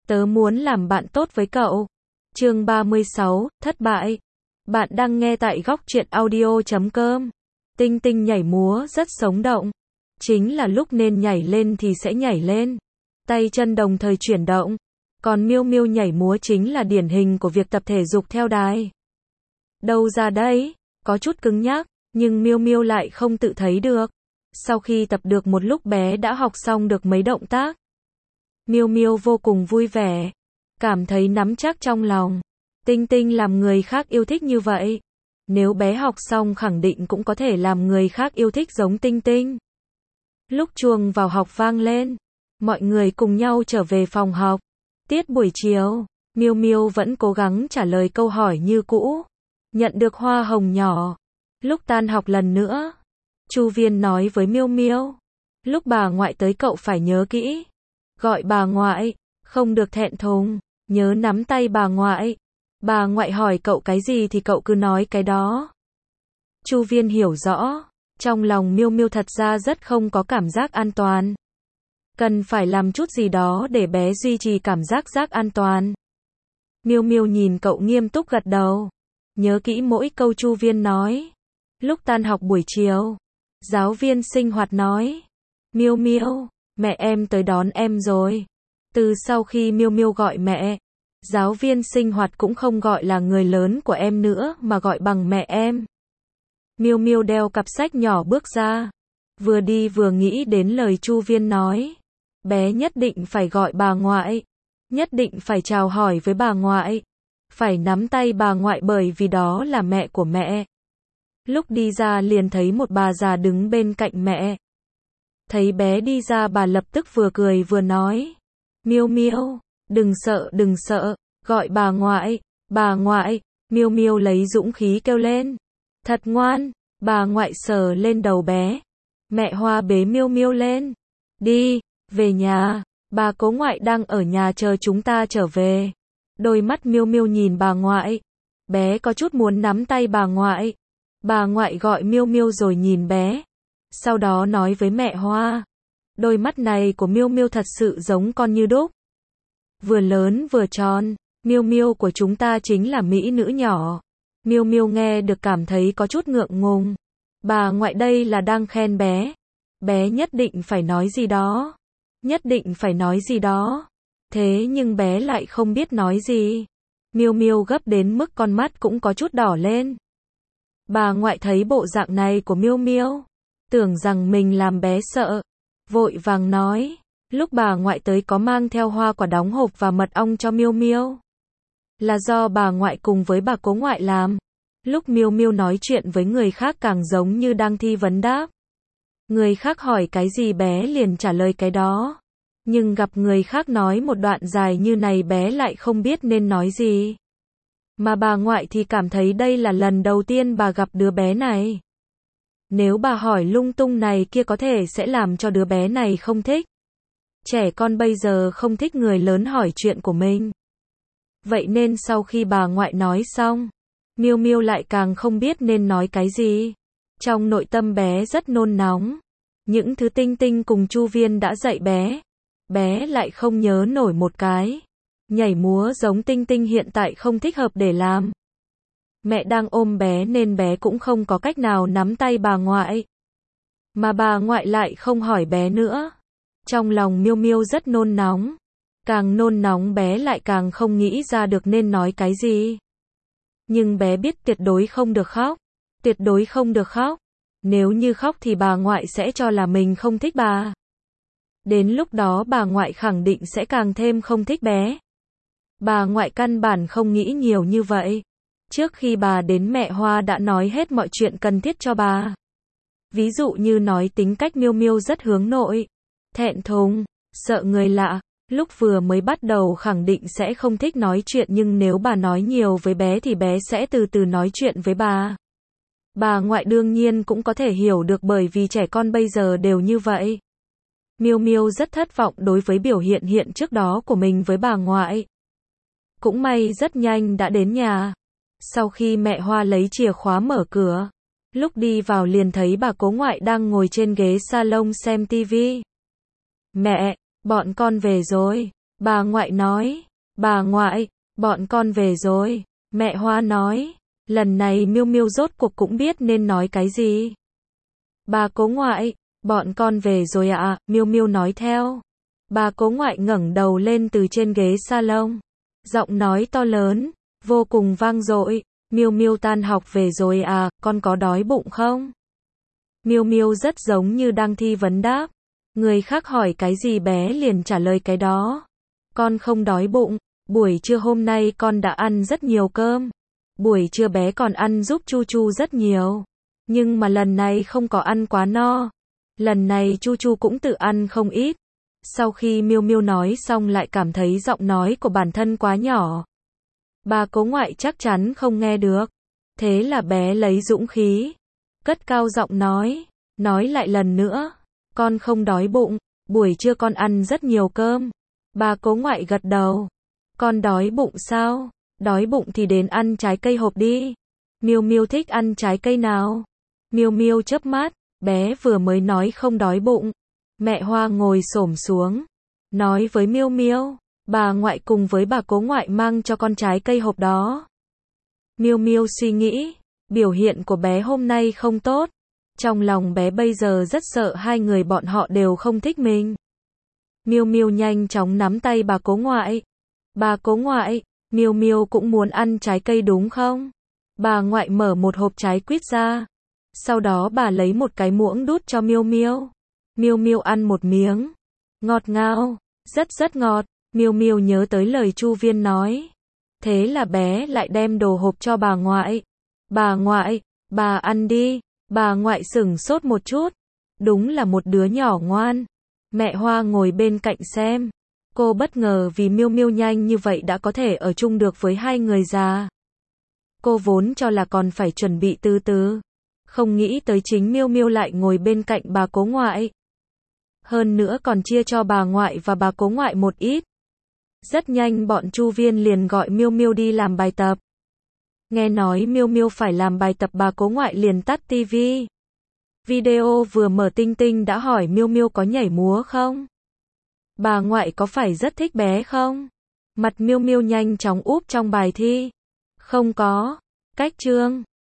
Tớ muốn làm bạn tốt với cậu. Chương 36, thất bại. Bạn đang nghe tại góc truyện audio.com. Tinh Tinh nhảy múa rất sống động. Chính là lúc nên nhảy lên thì sẽ nhảy lên. Tay chân đồng thời chuyển động. Còn Miêu Miêu nhảy múa chính là điển hình của việc tập thể dục theo đài. Đâu ra đấy, có chút cứng nhắc, nhưng Miêu Miêu lại không tự thấy được. Sau khi tập được một lúc bé đã học xong được mấy động tác. Miêu Miêu vô cùng vui vẻ, cảm thấy nắm chắc trong lòng. Tinh Tinh làm người khác yêu thích như vậy. Nếu bé học xong khẳng định cũng có thể làm người khác yêu thích giống Tinh Tinh. Lúc chuông vào học vang lên, mọi người cùng nhau trở về phòng học. Tiết buổi chiều, Miêu Miêu vẫn cố gắng trả lời câu hỏi như cũ. Nhận được hoa hồng nhỏ. Lúc tan học lần nữa, Chu Viên nói với Miêu Miêu, lúc bà ngoại tới cậu phải nhớ kỹ. Gọi bà ngoại, không được thẹn thùng, nhớ nắm tay bà ngoại. Bà ngoại hỏi cậu cái gì thì cậu cứ nói cái đó. Chu Viên hiểu rõ, trong lòng Miêu Miêu thật ra rất không có cảm giác an toàn. Cần phải làm chút gì đó để bé duy trì cảm giác an toàn. Miêu Miêu nhìn cậu nghiêm túc gật đầu. Nhớ kỹ mỗi câu Chu Viên nói. Lúc tan học buổi chiều, giáo viên sinh hoạt nói, Miêu Miêu, mẹ em tới đón em rồi. Từ sau khi Miêu Miêu gọi mẹ, giáo viên sinh hoạt cũng không gọi là người lớn của em nữa mà gọi bằng mẹ em. Miêu Miêu đeo cặp sách nhỏ bước ra, vừa đi vừa nghĩ đến lời Chu Viên nói. Bé nhất định phải gọi bà ngoại, nhất định phải chào hỏi với bà ngoại, phải nắm tay bà ngoại bởi vì đó là mẹ của mẹ. Lúc đi ra liền thấy một bà già đứng bên cạnh mẹ. Thấy bé đi ra bà lập tức vừa cười vừa nói, Miêu Miêu, đừng sợ, gọi bà ngoại, bà ngoại. Miêu Miêu lấy dũng khí kêu lên, thật ngoan. Bà ngoại sờ lên đầu bé. Mẹ Hoa bế Miêu Miêu lên, đi, về nhà, bà cố ngoại đang ở nhà chờ chúng ta trở về. Đôi mắt Miêu Miêu nhìn bà ngoại, bé có chút muốn nắm tay bà ngoại. Bà ngoại gọi Miêu Miêu rồi nhìn bé, sau đó nói với mẹ Hoa, đôi mắt này của Miêu Miêu thật sự giống con như đúc. Vừa lớn vừa tròn, Miêu Miêu của chúng ta chính là mỹ nữ nhỏ. Miêu Miêu nghe được cảm thấy có chút ngượng ngùng. Bà ngoại đây là đang khen bé. Bé nhất định phải nói gì đó. Nhất định phải nói gì đó. Thế nhưng bé lại không biết nói gì. Miêu Miêu gấp đến mức con mắt cũng có chút đỏ lên. Bà ngoại thấy bộ dạng này của Miêu Miêu, tưởng rằng mình làm bé sợ, vội vàng nói, lúc bà ngoại tới có mang theo hoa quả đóng hộp và mật ong cho Miêu Miêu. Là do bà ngoại cùng với bà cố ngoại làm. Lúc Miêu Miêu nói chuyện với người khác càng giống như đang thi vấn đáp. Người khác hỏi cái gì bé liền trả lời cái đó. Nhưng gặp người khác nói một đoạn dài như này bé lại không biết nên nói gì. Mà bà ngoại thì cảm thấy đây là lần đầu tiên bà gặp đứa bé này. Nếu bà hỏi lung tung này kia có thể sẽ làm cho đứa bé này không thích. Trẻ con bây giờ không thích người lớn hỏi chuyện của mình. Vậy nên sau khi bà ngoại nói xong, Miêu Miêu lại càng không biết nên nói cái gì. Trong nội tâm bé rất nôn nóng. Những thứ Tinh Tinh cùng Chu Viên đã dạy bé, bé lại không nhớ nổi một cái. Nhảy múa giống Tinh Tinh hiện tại không thích hợp để làm. Mẹ đang ôm bé nên bé cũng không có cách nào nắm tay bà ngoại. Mà bà ngoại lại không hỏi bé nữa. Trong lòng Miêu Miêu rất nôn nóng. Càng nôn nóng bé lại càng không nghĩ ra được nên nói cái gì. Nhưng bé biết tuyệt đối không được khóc. Tuyệt đối không được khóc. Nếu như khóc thì bà ngoại sẽ cho là mình không thích bà. Đến lúc đó bà ngoại khẳng định sẽ càng thêm không thích bé. Bà ngoại căn bản không nghĩ nhiều như vậy. Trước khi bà đến mẹ Hoa đã nói hết mọi chuyện cần thiết cho bà. Ví dụ như nói tính cách Miêu Miêu rất hướng nội, thẹn thùng, sợ người lạ. Lúc vừa mới bắt đầu khẳng định sẽ không thích nói chuyện nhưng nếu bà nói nhiều với bé thì bé sẽ từ từ nói chuyện với bà. Bà ngoại đương nhiên cũng có thể hiểu được bởi vì trẻ con bây giờ đều như vậy. Miêu Miêu rất thất vọng đối với biểu hiện trước đó của mình với bà ngoại. Cũng may rất nhanh đã đến nhà. Sau khi mẹ Hoa lấy chìa khóa mở cửa, lúc đi vào liền thấy bà cố ngoại đang ngồi trên ghế salon xem tivi. Mẹ, bọn con về rồi. Bà ngoại nói, bà ngoại, bọn con về rồi. Mẹ Hoa nói, lần này Miêu Miêu rốt cuộc cũng biết nên nói cái gì. Bà cố ngoại, bọn con về rồi ạ, Miêu Miêu nói theo. Bà cố ngoại ngẩng đầu lên từ trên ghế salon. Giọng nói to lớn, vô cùng vang dội. Miêu Miêu tan học về rồi à, con có đói bụng không? Miêu Miêu rất giống như đang thi vấn đáp. Người khác hỏi cái gì bé liền trả lời cái đó. Con không đói bụng, buổi trưa hôm nay con đã ăn rất nhiều cơm. Buổi trưa bé còn ăn giúp Chu Chu rất nhiều. Nhưng mà lần này không có ăn quá no. Lần này Chu Chu cũng tự ăn không ít. Sau khi Miêu Miêu nói xong lại cảm thấy giọng nói của bản thân quá nhỏ. Bà cố ngoại chắc chắn không nghe được. Thế là bé lấy dũng khí, cất cao giọng nói lại lần nữa. Con không đói bụng, buổi trưa con ăn rất nhiều cơm. Bà cố ngoại gật đầu. Con đói bụng sao? Đói bụng thì đến ăn trái cây hộp đi. Miêu Miêu thích ăn trái cây nào? Miêu Miêu chớp mắt, bé vừa mới nói không đói bụng. Mẹ Hoa ngồi xổm xuống, nói với Miêu Miêu, bà ngoại cùng với bà cố ngoại mang cho con trái cây hộp đó. Miêu Miêu suy nghĩ, biểu hiện của bé hôm nay không tốt. Trong lòng bé bây giờ rất sợ hai người bọn họ đều không thích mình. Miêu Miêu nhanh chóng nắm tay bà cố ngoại. Bà cố ngoại, Miêu Miêu cũng muốn ăn trái cây đúng không? Bà ngoại mở một hộp trái quýt ra. Sau đó bà lấy một cái muỗng đút cho Miêu Miêu. Miêu Miêu ăn một miếng. Ngọt ngào, rất ngọt. Miêu Miêu nhớ tới lời Chu Viên nói. Thế là bé lại đem đồ hộp cho bà ngoại. Bà ngoại, bà ăn đi. Bà ngoại sửng sốt một chút. Đúng là một đứa nhỏ ngoan. Mẹ Hoa ngồi bên cạnh xem. Cô bất ngờ vì Miêu Miêu nhanh như vậy đã có thể ở chung được với hai người già. Cô vốn cho là còn phải chuẩn bị từ từ. Không nghĩ tới chính Miêu Miêu lại ngồi bên cạnh bà cố ngoại. Hơn nữa còn chia cho bà ngoại và bà cố ngoại một ít. Rất nhanh bọn Chu Viên liền gọi Miêu Miêu đi làm bài tập. Nghe nói Miêu Miêu phải làm bài tập, bà cố ngoại liền tắt tivi. Video vừa mở Tinh Tinh đã hỏi Miêu Miêu có nhảy múa không? Bà ngoại có phải rất thích bé không? Mặt Miêu Miêu nhanh chóng úp trong bài thi. Không có. Cách chương